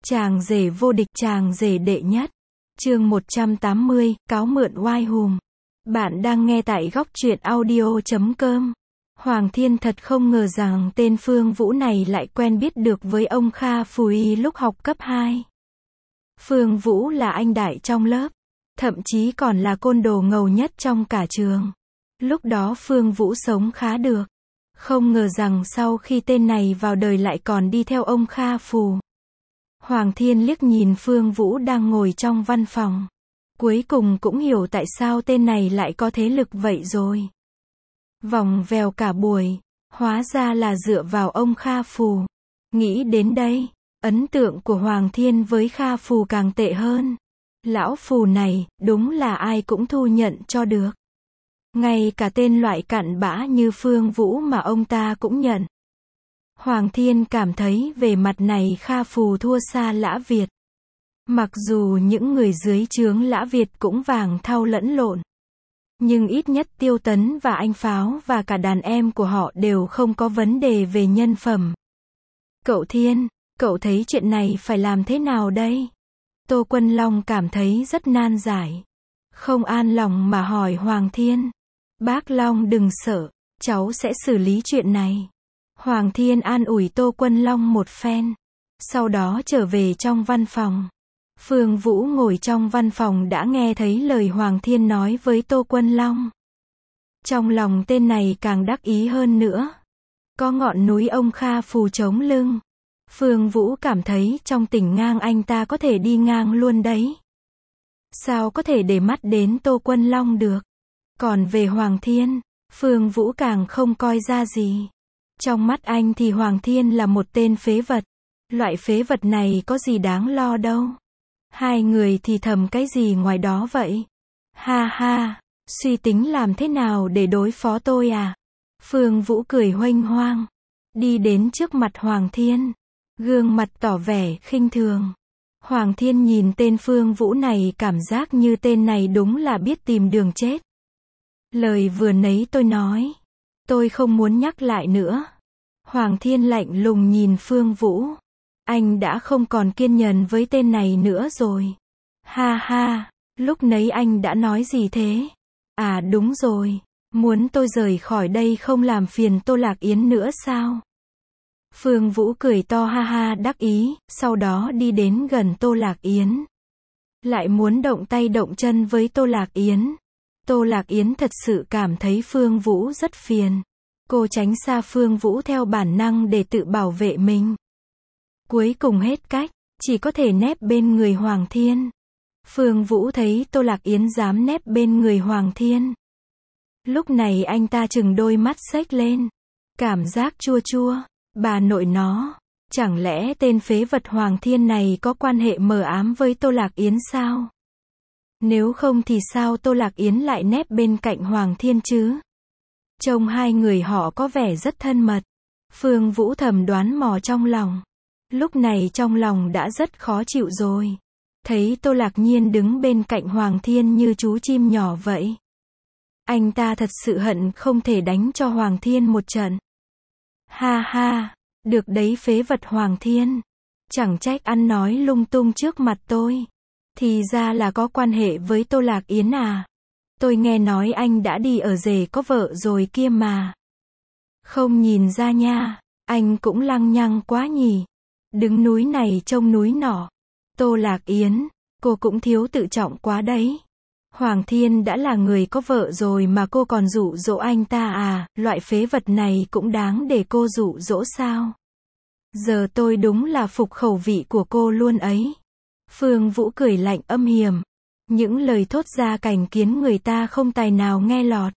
Chàng rể vô địch, chàng rể đệ nhất. Chương 180, cáo mượn oai hùm. Bạn đang nghe tại góc truyện audio.com. Hoàng Thiên thật không ngờ rằng tên Phương Vũ này lại quen biết được với ông Kha Phù Y lúc học cấp 2. Phương Vũ là anh đại trong lớp, thậm chí còn là côn đồ ngầu nhất trong cả trường. Lúc đó Phương Vũ sống khá được. Không ngờ rằng sau khi tên này vào đời lại còn đi theo ông Kha Phù. Hoàng Thiên liếc nhìn Phương Vũ đang ngồi trong văn phòng. Cuối cùng cũng hiểu tại sao tên này lại có thế lực vậy rồi. Vòng vèo cả buổi, hóa ra là dựa vào ông Kha Phù. Nghĩ đến đây, ấn tượng của Hoàng Thiên với Kha Phù càng tệ hơn. Lão Phù này, đúng là ai cũng thu nhận cho được. Ngay cả tên loại cặn bã như Phương Vũ mà ông ta cũng nhận. Hoàng Thiên cảm thấy về mặt này Kha Phù thua xa Lã Việt. Mặc dù những người dưới trướng Lã Việt cũng vàng thau lẫn lộn. Nhưng ít nhất Tiêu Tấn và anh Pháo và cả đàn em của họ đều không có vấn đề về nhân phẩm. Cậu Thiên, cậu thấy chuyện này phải làm thế nào đây? Tô Quân Long cảm thấy rất nan giải. Không an lòng mà hỏi Hoàng Thiên. Bác Long đừng sợ, cháu sẽ xử lý chuyện này. Hoàng Thiên an ủi Tô Quân Long một phen. Sau đó trở về trong văn phòng. Phương Vũ ngồi trong văn phòng đã nghe thấy lời Hoàng Thiên nói với Tô Quân Long. Trong lòng tên này càng đắc ý hơn nữa. Có ngọn núi ông Kha Phù chống lưng. Phương Vũ cảm thấy trong tỉnh ngang anh ta có thể đi ngang luôn đấy. Sao có thể để mắt đến Tô Quân Long được? Còn về Hoàng Thiên, Phương Vũ càng không coi ra gì. Trong mắt anh thì Hoàng Thiên là một tên phế vật. Loại phế vật này có gì đáng lo đâu. Hai người thì thầm cái gì ngoài đó vậy? Ha ha, suy tính làm thế nào để đối phó tôi à? Phương Vũ cười huênh hoang. Đi đến trước mặt Hoàng Thiên. Gương mặt tỏ vẻ khinh thường. Hoàng Thiên nhìn tên Phương Vũ này cảm giác như tên này đúng là biết tìm đường chết. Lời vừa nãy tôi nói. Tôi không muốn nhắc lại nữa. Hoàng Thiên lạnh lùng nhìn Phương Vũ. Anh đã không còn kiên nhẫn với tên này nữa rồi. Ha ha, lúc nãy anh đã nói gì thế? À đúng rồi, muốn tôi rời khỏi đây không làm phiền Tô Lạc Yến nữa sao? Phương Vũ cười to ha ha đắc ý, sau đó đi đến gần Tô Lạc Yến. Lại muốn động tay động chân với Tô Lạc Yến. Tô Lạc Yến thật sự cảm thấy Phương Vũ rất phiền. Cô tránh xa Phương Vũ theo bản năng để tự bảo vệ mình. Cuối cùng hết cách, chỉ có thể nép bên người Hoàng Thiên. Phương Vũ thấy Tô Lạc Yến dám nép bên người Hoàng Thiên. Lúc này anh ta trừng đôi mắt xếch lên. Cảm giác chua chua. Bà nội nó. Chẳng lẽ tên phế vật Hoàng Thiên này có quan hệ mờ ám với Tô Lạc Yến sao? Nếu không thì sao Tô Lạc Yến lại nép bên cạnh Hoàng Thiên chứ? Trông hai người họ có vẻ rất thân mật. Phương Vũ thầm đoán mò trong lòng. Lúc này trong lòng đã rất khó chịu rồi. Thấy Tô Lạc Nhiên đứng bên cạnh Hoàng Thiên như chú chim nhỏ vậy. Anh ta thật sự hận không thể đánh cho Hoàng Thiên một trận. Ha ha, được đấy phế vật Hoàng Thiên. Chẳng trách ăn nói lung tung trước mặt tôi. Thì ra là có quan hệ với Tô Lạc Yến à. Tôi nghe nói anh đã đi ở rể có vợ rồi kia mà. Không nhìn ra nha, anh cũng lăng nhăng quá nhỉ. Đứng núi này trông núi nọ. Tô Lạc Yến, cô cũng thiếu tự trọng quá đấy. Hoàng Thiên đã là người có vợ rồi mà cô còn dụ dỗ anh ta à, loại phế vật này cũng đáng để cô dụ dỗ sao? Giờ tôi đúng là phục khẩu vị của cô luôn ấy. Phương Vũ cười lạnh âm hiểm. Những lời thốt ra cảnh kiến người ta không tài nào nghe lọt.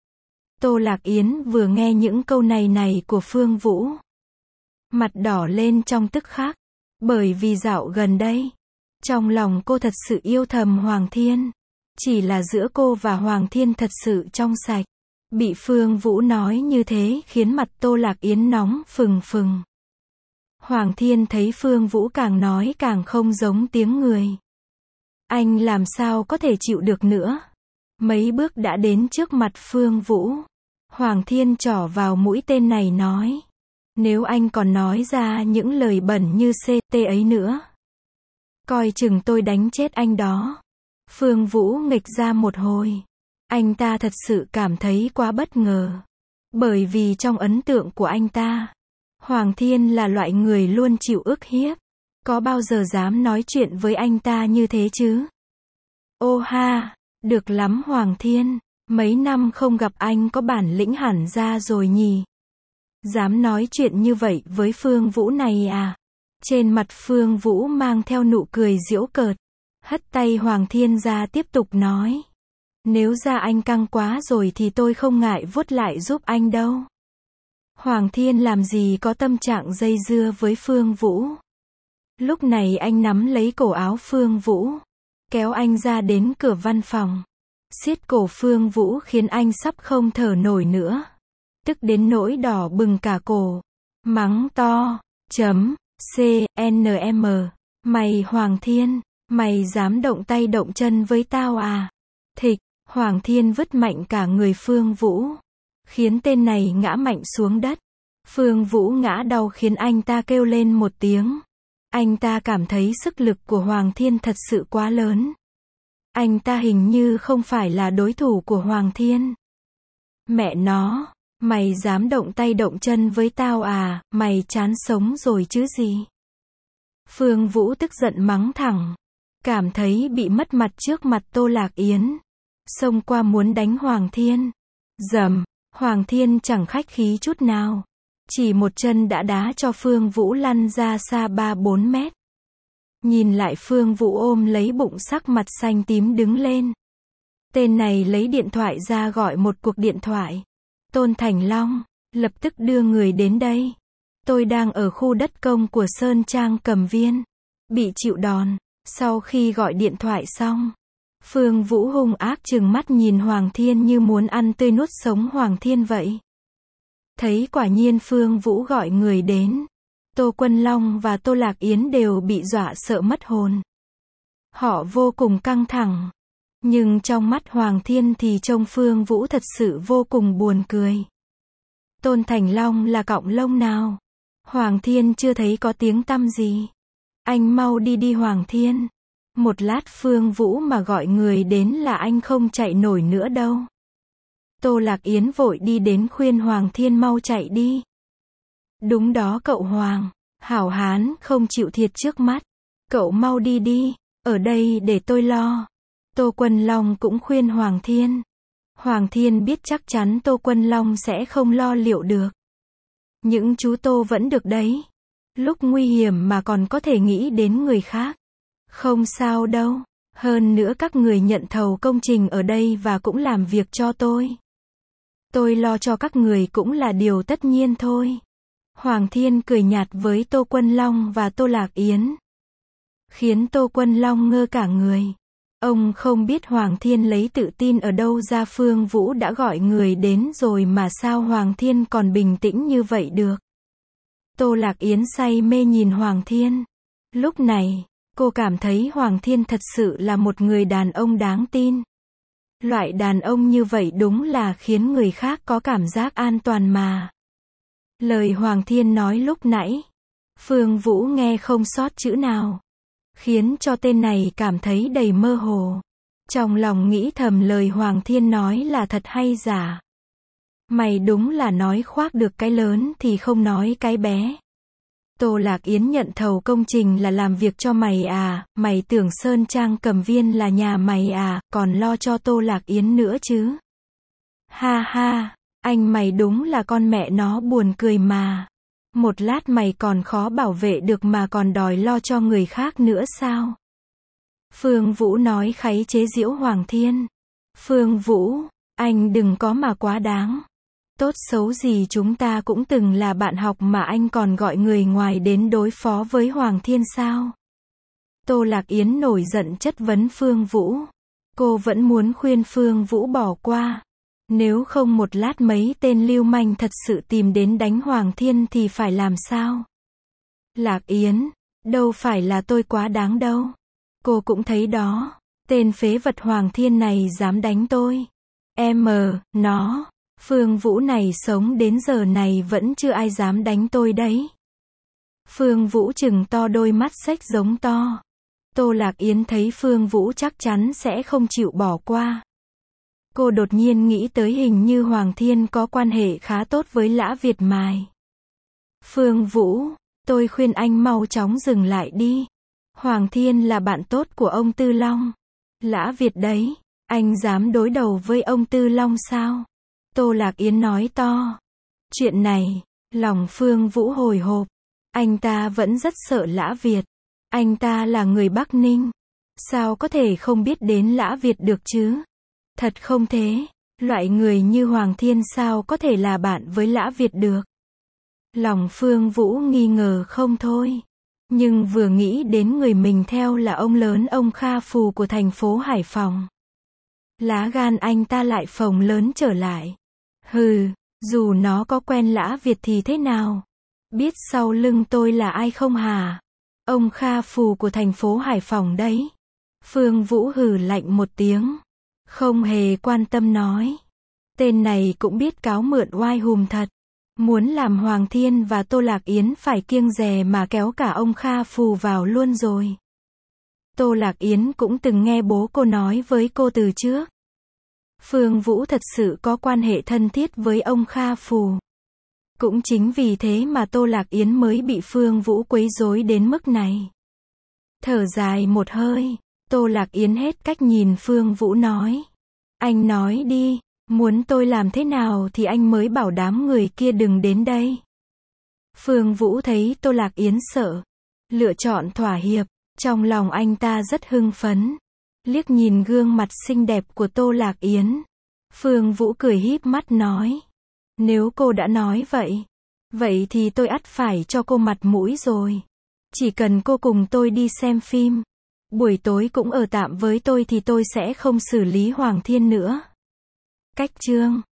Tô Lạc Yến vừa nghe những câu này của Phương Vũ. Mặt đỏ lên trong tức khắc. Bởi vì dạo gần đây, trong lòng cô thật sự yêu thầm Hoàng Thiên. Chỉ là giữa cô và Hoàng Thiên thật sự trong sạch. Bị Phương Vũ nói như thế khiến mặt Tô Lạc Yến nóng phừng phừng. Hoàng Thiên thấy Phương Vũ càng nói càng không giống tiếng người. Anh làm sao có thể chịu được nữa. Mấy bước đã đến trước mặt Phương Vũ. Hoàng Thiên trỏ vào mũi tên này nói. Nếu anh còn nói ra những lời bẩn như CT ấy nữa, Coi chừng tôi đánh chết anh đó. Phương Vũ nghịch ra một hồi. Anh ta thật sự cảm thấy quá bất ngờ. Bởi vì trong ấn tượng của anh ta, Hoàng Thiên là loại người luôn chịu ức hiếp. Có bao giờ dám nói chuyện với anh ta như thế chứ? Ô ha, được lắm Hoàng Thiên. Mấy năm không gặp anh có bản lĩnh hẳn ra rồi nhỉ? Dám nói chuyện như vậy với Phương Vũ này à? Trên mặt Phương Vũ mang theo nụ cười giễu cợt. Hất tay Hoàng Thiên ra tiếp tục nói. Nếu da anh căng quá rồi thì tôi không ngại vuốt lại giúp anh đâu. Hoàng Thiên làm gì có tâm trạng dây dưa với Phương Vũ. Lúc này anh nắm lấy cổ áo Phương Vũ, kéo anh ra đến cửa văn phòng. Siết cổ Phương Vũ khiến anh sắp không thở nổi nữa. Tức đến nỗi đỏ bừng cả cổ. Mắng to. CNM. Mày Hoàng Thiên, mày dám động tay động chân với tao à? Thịch. Hoàng Thiên vứt mạnh cả người Phương Vũ, khiến tên này ngã mạnh xuống đất. Phương Vũ ngã đau khiến anh ta kêu lên một tiếng. Anh ta cảm thấy sức lực của Hoàng Thiên thật sự quá lớn. Anh ta hình như không phải là đối thủ của Hoàng Thiên. Mẹ nó, mày dám động tay động chân với tao à, mày chán sống rồi chứ gì? Phương Vũ tức giận mắng thẳng, cảm thấy bị mất mặt trước mặt Tô Lạc Yến. Xông qua muốn đánh Hoàng Thiên. Dầm, Hoàng Thiên chẳng khách khí chút nào. Chỉ một chân đã đá cho Phương Vũ lăn ra xa 3-4 mét. Nhìn lại Phương Vũ ôm lấy bụng sắc mặt xanh tím đứng lên. Tên này lấy điện thoại ra gọi một cuộc điện thoại. Tôn Thành Long, lập tức đưa người đến đây. Tôi đang ở khu đất công của Sơn Trang Cầm Viên. Bị chịu đòn. Sau khi gọi điện thoại xong, Phương Vũ hung ác trừng mắt nhìn Hoàng Thiên như muốn ăn tươi nuốt sống Hoàng Thiên vậy. Thấy quả nhiên Phương Vũ gọi người đến. Tô Quân Long và Tô Lạc Yến đều bị dọa sợ mất hồn. Họ vô cùng căng thẳng. Nhưng trong mắt Hoàng Thiên thì trông Phương Vũ thật sự vô cùng buồn cười. Tôn Thành Long là cọng lông nào? Hoàng Thiên chưa thấy có tiếng tăm gì. Anh mau đi đi Hoàng Thiên. Một lát Phương Vũ mà gọi người đến là anh không chạy nổi nữa đâu. Tô Lạc Yến vội đi đến khuyên Hoàng Thiên mau chạy đi. Đúng đó cậu Hoàng, hảo hán không chịu thiệt trước mắt. Cậu mau đi đi, ở đây để tôi lo. Tô Quân Long cũng khuyên Hoàng Thiên. Hoàng Thiên biết chắc chắn Tô Quân Long sẽ không lo liệu được. Những chú Tô vẫn được đấy. Lúc nguy hiểm mà còn có thể nghĩ đến người khác. Không sao đâu, hơn nữa các người nhận thầu công trình ở đây và cũng làm việc cho tôi. Tôi lo cho các người cũng là điều tất nhiên thôi. Hoàng Thiên cười nhạt với Tô Quân Long và Tô Lạc Yến. Khiến Tô Quân Long ngơ cả người. Ông không biết Hoàng Thiên lấy tự tin ở đâu ra. Phương Vũ đã gọi người đến rồi mà sao Hoàng Thiên còn bình tĩnh như vậy được. Tô Lạc Yến say mê nhìn Hoàng Thiên. Lúc này, cô cảm thấy Hoàng Thiên thật sự là một người đàn ông đáng tin. Loại đàn ông như vậy đúng là khiến người khác có cảm giác an toàn mà. Lời Hoàng Thiên nói lúc nãy, Phương Vũ nghe không sót chữ nào. Khiến cho tên này cảm thấy đầy mơ hồ. Trong lòng nghĩ thầm lời Hoàng Thiên nói là thật hay giả. Mày đúng là nói khoác được cái lớn thì không nói cái bé. Tô Lạc Yến nhận thầu công trình là làm việc cho mày à, mày tưởng Sơn Trang Cầm Viên là nhà mày à, còn lo cho Tô Lạc Yến nữa chứ. Ha ha, anh mày đúng là con mẹ nó buồn cười mà. Một lát mày còn khó bảo vệ được mà còn đòi lo cho người khác nữa sao? Phương Vũ nói kháy chế giễu Hoàng Thiên. Phương Vũ, anh đừng có mà quá đáng. Tốt xấu gì chúng ta cũng từng là bạn học mà anh còn gọi người ngoài đến đối phó với Hoàng Thiên sao? Tô Lạc Yến nổi giận chất vấn Phương Vũ. Cô vẫn muốn khuyên Phương Vũ bỏ qua. Nếu không một lát mấy tên lưu manh thật sự tìm đến đánh Hoàng Thiên thì phải làm sao? Lạc Yến, đâu phải là tôi quá đáng đâu. Cô cũng thấy đó, tên phế vật Hoàng Thiên này dám đánh tôi. Nó, Phương Vũ này sống đến giờ này vẫn chưa ai dám đánh tôi đấy. Phương Vũ trừng to đôi mắt xếch giống to. Tô Lạc Yến thấy Phương Vũ chắc chắn sẽ không chịu bỏ qua. Cô đột nhiên nghĩ tới hình như Hoàng Thiên có quan hệ khá tốt với Lã Việt Mài. Phương Vũ, tôi khuyên anh mau chóng dừng lại đi. Hoàng Thiên là bạn tốt của ông Tư Long. Lã Việt đấy, anh dám đối đầu với ông Tư Long sao? Tô Lạc Yến nói to. Chuyện này, lòng Phương Vũ hồi hộp. Anh ta vẫn rất sợ Lã Việt. Anh ta là người Bắc Ninh. Sao có thể không biết đến Lã Việt được chứ? Thật không thế. Loại người như Hoàng Thiên sao có thể là bạn với Lã Việt được? Lòng Phương Vũ nghi ngờ không thôi. Nhưng vừa nghĩ đến người mình theo là ông lớn ông Kha Phù của thành phố Hải Phòng. Lá gan anh ta lại phồng lớn trở lại. Hừ, dù nó có quen Lã Việt thì thế nào? Biết sau lưng tôi là ai không hả? Ông Kha Phù của thành phố Hải Phòng đấy. Phương Vũ hừ lạnh một tiếng. Không hề quan tâm nói. Tên này cũng biết cáo mượn oai hùm thật. Muốn làm Hoàng Thiên và Tô Lạc Yến phải kiêng dè mà kéo cả ông Kha Phù vào luôn rồi. Tô Lạc Yến cũng từng nghe bố cô nói với cô từ trước. Phương Vũ thật sự có quan hệ thân thiết với ông Kha Phù. Cũng chính vì thế mà Tô Lạc Yến mới bị Phương Vũ quấy rối đến mức này. Thở dài một hơi, Tô Lạc Yến hết cách nhìn Phương Vũ nói. Anh nói đi, muốn tôi làm thế nào thì anh mới bảo đám người kia đừng đến đây. Phương Vũ thấy Tô Lạc Yến sợ, lựa chọn thỏa hiệp, trong lòng anh ta rất hưng phấn. Liếc nhìn gương mặt xinh đẹp của Tô Lạc Yến. Phương Vũ cười híp mắt nói. Nếu cô đã nói vậy, vậy thì tôi ắt phải cho cô mặt mũi rồi. Chỉ cần cô cùng tôi đi xem phim, buổi tối cũng ở tạm với tôi thì tôi sẽ không xử lý Hoàng Thiên nữa. Cách chương